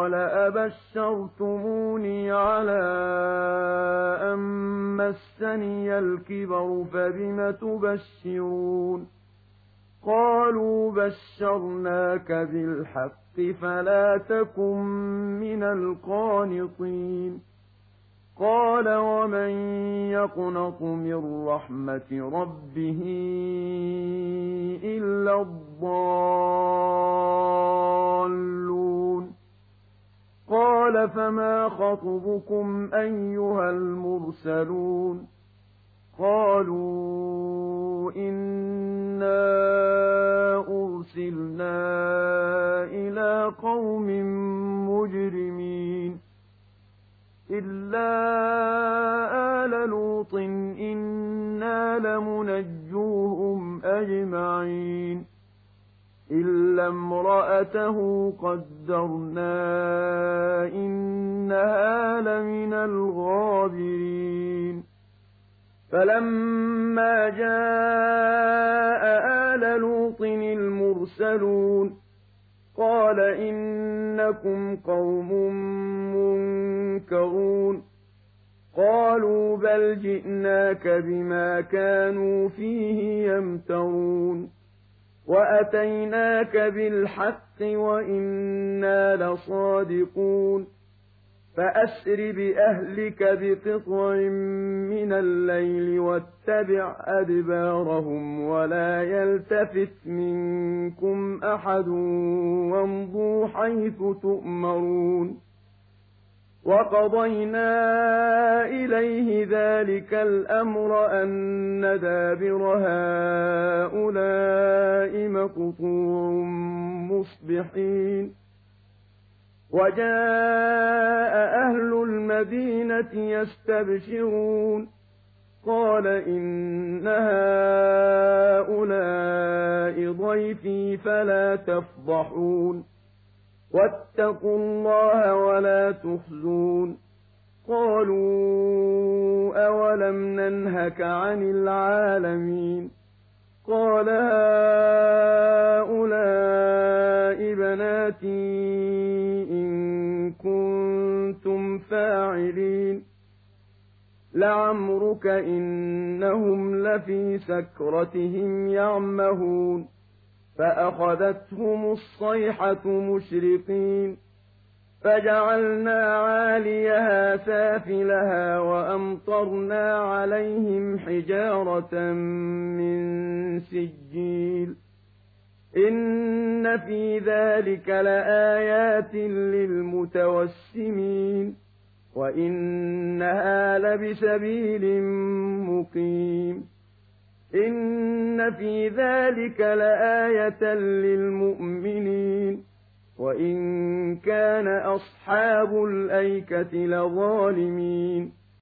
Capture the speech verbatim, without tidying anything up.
قَالَ أَبَشَّرْتُمُونِي عَلَىٰ أَن مَّسَّنِيَ الْكِبَرُ فَبِمَ تُبَشِّرُونَ قَالُوا بَشَّرْنَاكَ بِالْحَقِّ فَلَا تَكُن مِّنَ الْقَانِطِينَ قَالَ وَمَن يَقْنَطُ مِن رَّحْمَةِ رَبِّهِ إِلَّا الضَّالُّونَ قَالَ فَمَا خَطْبُكُمْ أَيُّهَا الْمُرْسَلُونَ قَالُوا إِنَّا أُرْسِلْنَا إِلَىٰ قَوْمٍ مُّجْرِمِينَ إِلَّا آلَ لُوطٍ إِنَّا لَمُنَجُّوهُمْ أَجْمَعِينَ إِلَّا امْرَأَتَهُ قَدَّرْنَا إِنَّهَا لَمِنَ الْغَابِرِينَ فَلَمَّا جَاءَ آلَ لُوطٍ الْمُرْسَلُونَ قَالَ إِنَّكُمْ قَوْمٌ مُّنكَرُونَ قَالُوا بَلْ جِئْنَاكَ بِمَا كَانُوا فِيهِ يَمْتَرُونَ وَأَتَيْنَاكَ بِالْحَقِّ وَإِنَّا لَصَادِقُونَ فَأَسْرِ بِأَهْلِكَ بِقِطْعٍ مِّنَ اللَّيْلِ وَاتَّبِعْ أَدْبَارَهُمْ وَلَا يَلْتَفِتْ مِنكُمْ أَحَدٌ وَامْضُوا حَيْثُ تُؤْمَرُونَ وَقَضَيْنَا إِلَيْهِ ذَلِكَ الْأَمْرَ أَنَّ دَابِرَ هَٰؤُلَاءِ مَقْطُوعٌ مُّصْبِحِينَ وَجَاءَ أَهْلُ الْمَدِينَةِ يَسْتَبْشِرُونَ قَالَ إِنَّ هَٰؤُلَاءِ ضَيْفِي فَلَا تَفْضَحُونِ وَاتَّقُوا اللَّهَ وَلَا تُخْزُونِ قَالُوا أَوَلَمْ نَنْهَكَ عَنِ الْعَالَمِينَ قَالَ هَٰؤُلَاءِ بَنَاتِي إِن كُنتُمْ فَاعِلِينَ لَعَمْرُكَ إِنَّهُمْ لَفِي سَكْرَتِهِمْ يَعْمَهُونَ فَأَخَذَتْهُمُ الصَّيْحَةُ مُشْرِقِينَ فَجَعَلْنَا عَالِيَهَا سَافِلَهَا وَأَمْطَرْنَا عَلَيْهِمْ حِجَارَةً مِّن سِجِّيلٍ إِنَّ فِي ذَلِكَ لَآيَاتٍ لِّلْمُتَوَسِّمِينَ وَإِنَّهَا لَبِسَبِيلٍ مُّقِيمٍ إِنَّ فِي ذَلِكَ لَآيَةً لِّلْمُؤْمِنِينَ وَإِن كَانَ أَصْحَابُ الْأَيْكَةِ لَظَالِمِينَ